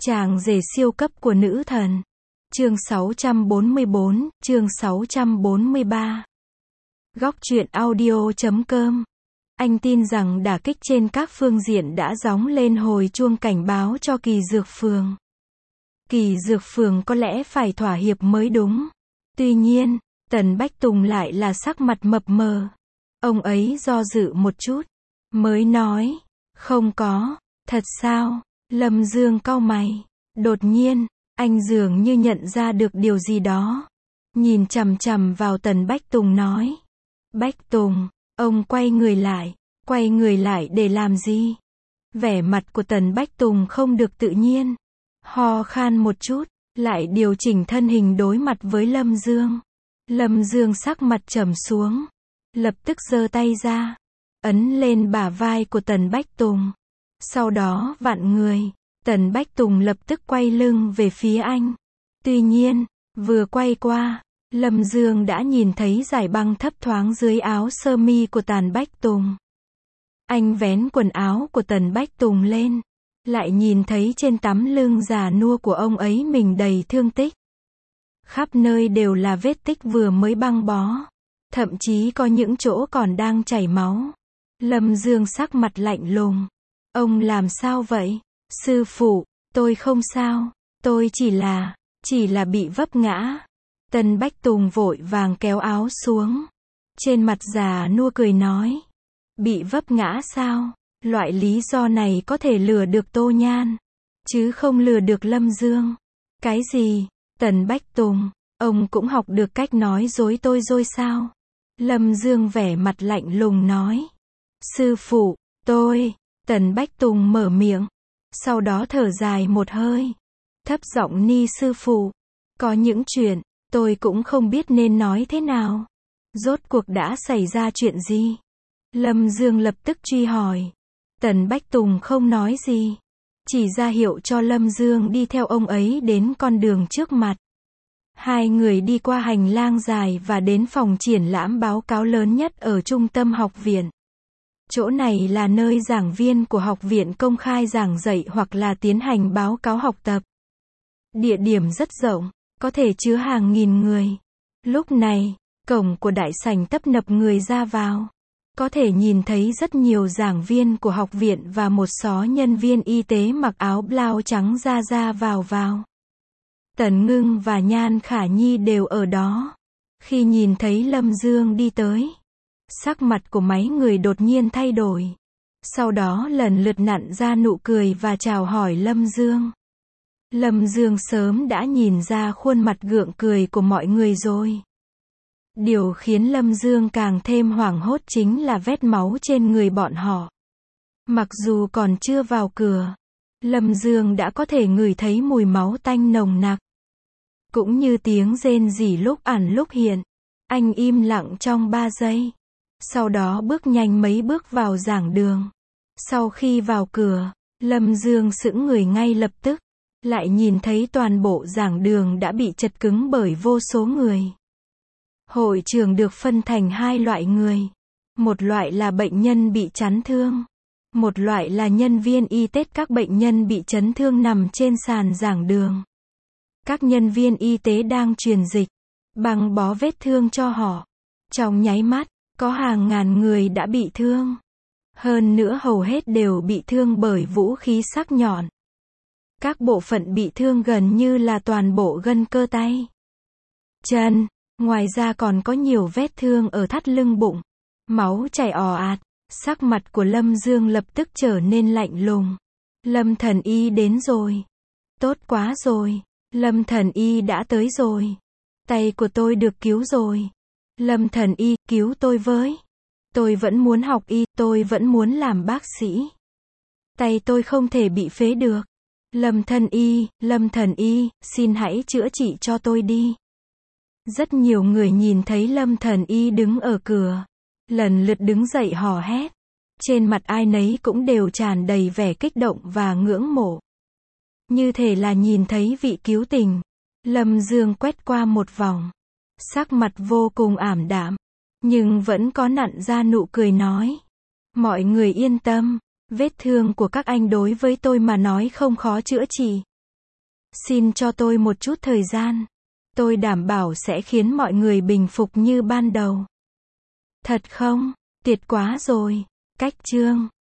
Chàng rể siêu cấp của nữ thần. Chương 644, chương 643. Góc truyện audio.com. Anh tin rằng đả kích trên các phương diện đã gióng lên hồi chuông cảnh báo cho Kỳ Dược Phường. Kỳ Dược Phường có lẽ phải thỏa hiệp mới đúng. Tuy nhiên, Tần Bách Tùng lại là sắc mặt mập mờ. Ông ấy do dự một chút, mới nói, không có, thật sao? Lâm Dương cau mày. Đột nhiên, anh dường như nhận ra được điều gì đó. Nhìn chằm chằm vào Tần Bách Tùng nói. Bách Tùng, ông quay người lại để làm gì? Vẻ mặt của Tần Bách Tùng không được tự nhiên. Ho khan một chút, lại điều chỉnh thân hình đối mặt với Lâm Dương. Lâm Dương sắc mặt trầm xuống, lập tức giơ tay ra, ấn lên bả vai của Tần Bách Tùng. Sau đó vặn người, Tần Bách Tùng lập tức quay lưng về phía anh. Tuy nhiên, vừa quay qua, Lâm Dương đã nhìn thấy dải băng thấp thoáng dưới áo sơ mi của Tần Bách Tùng. Anh vén quần áo của Tần Bách Tùng lên, lại nhìn thấy trên tấm lưng già nua của ông ấy mình đầy thương tích. Khắp nơi đều là vết tích vừa mới băng bó, thậm chí có những chỗ còn đang chảy máu. Lâm Dương sắc mặt lạnh lùng. Ông làm sao vậy? Sư phụ, tôi không sao, tôi chỉ là bị vấp ngã. Tần Bách Tùng vội vàng kéo áo xuống. Trên mặt già nua cười nói. Bị vấp ngã sao? Loại lý do này có thể lừa được Tô Nhan, chứ không lừa được Lâm Dương. Cái gì? Tần Bách Tùng, ông cũng học được cách nói dối tôi rồi sao? Lâm Dương vẻ mặt lạnh lùng nói. Sư phụ, Tần Bách Tùng mở miệng, sau đó thở dài một hơi, thấp giọng ni sư phụ, có những chuyện, tôi cũng không biết nên nói thế nào. Rốt cuộc đã xảy ra chuyện gì? Lâm Dương lập tức truy hỏi. Tần Bách Tùng không nói gì, chỉ ra hiệu cho Lâm Dương đi theo ông ấy đến con đường trước mặt. Hai người đi qua hành lang dài và đến phòng triển lãm báo cáo lớn nhất ở trung tâm học viện. Chỗ này là nơi giảng viên của học viện công khai giảng dạy hoặc là tiến hành báo cáo học tập. Địa điểm rất rộng, có thể chứa hàng nghìn người. Lúc này, cổng của đại sảnh tấp nập người ra vào. Có thể nhìn thấy rất nhiều giảng viên của học viện và một số nhân viên y tế mặc áo blau trắng ra vào. Tần Ngưng và Nhan Khả Nhi đều ở đó. Khi nhìn thấy Lâm Dương đi tới, sắc mặt của mấy người đột nhiên thay đổi. Sau đó lần lượt nặn ra nụ cười và chào hỏi Lâm Dương. Lâm Dương sớm đã nhìn ra khuôn mặt gượng cười của mọi người rồi. Điều khiến Lâm Dương càng thêm hoảng hốt chính là vết máu trên người bọn họ. Mặc dù còn chưa vào cửa, Lâm Dương đã có thể ngửi thấy mùi máu tanh nồng nặc. Cũng như tiếng rên rỉ lúc ẩn lúc hiện. Anh im lặng trong 3 giây. Sau đó bước nhanh mấy bước vào giảng đường. Sau khi vào cửa, Lâm Dương sững người ngay lập tức. Lại nhìn thấy toàn bộ giảng đường đã bị chật cứng bởi vô số người. Hội trường được phân thành hai loại người. Một loại là bệnh nhân bị chấn thương. Một loại là nhân viên y tế. Các bệnh nhân bị chấn thương nằm trên sàn giảng đường. Các nhân viên y tế đang truyền dịch, băng bó vết thương cho họ. Trong nháy mắt, có hàng ngàn người đã bị thương. Hơn nữa hầu hết đều bị thương bởi vũ khí sắc nhọn. Các bộ phận bị thương gần như là toàn bộ gân cơ tay, chân. Ngoài ra còn có nhiều vết thương ở thắt lưng bụng. Máu chảy ò ạt. Sắc mặt của Lâm Dương lập tức trở nên lạnh lùng. Lâm thần y đến rồi. Tốt quá rồi. Lâm thần y đã tới rồi. Tay của tôi được cứu rồi. Lâm thần y, cứu tôi với. Tôi vẫn muốn học y, tôi vẫn muốn làm bác sĩ. Tay tôi không thể bị phế được. Lâm thần y, xin hãy chữa trị cho tôi đi. Rất nhiều người nhìn thấy Lâm thần y đứng ở cửa, lần lượt đứng dậy hò hét. Trên mặt ai nấy cũng đều tràn đầy vẻ kích động và ngưỡng mộ. Như thể là nhìn thấy vị cứu tình. Lâm Dương quét qua một vòng, sắc mặt vô cùng ảm đạm, nhưng vẫn có nặn ra nụ cười nói. Mọi người yên tâm, vết thương của các anh đối với tôi mà nói không khó chữa trị. Xin cho tôi một chút thời gian. Tôi đảm bảo sẽ khiến mọi người bình phục như ban đầu. Thật không? Tuyệt quá rồi. Cách chương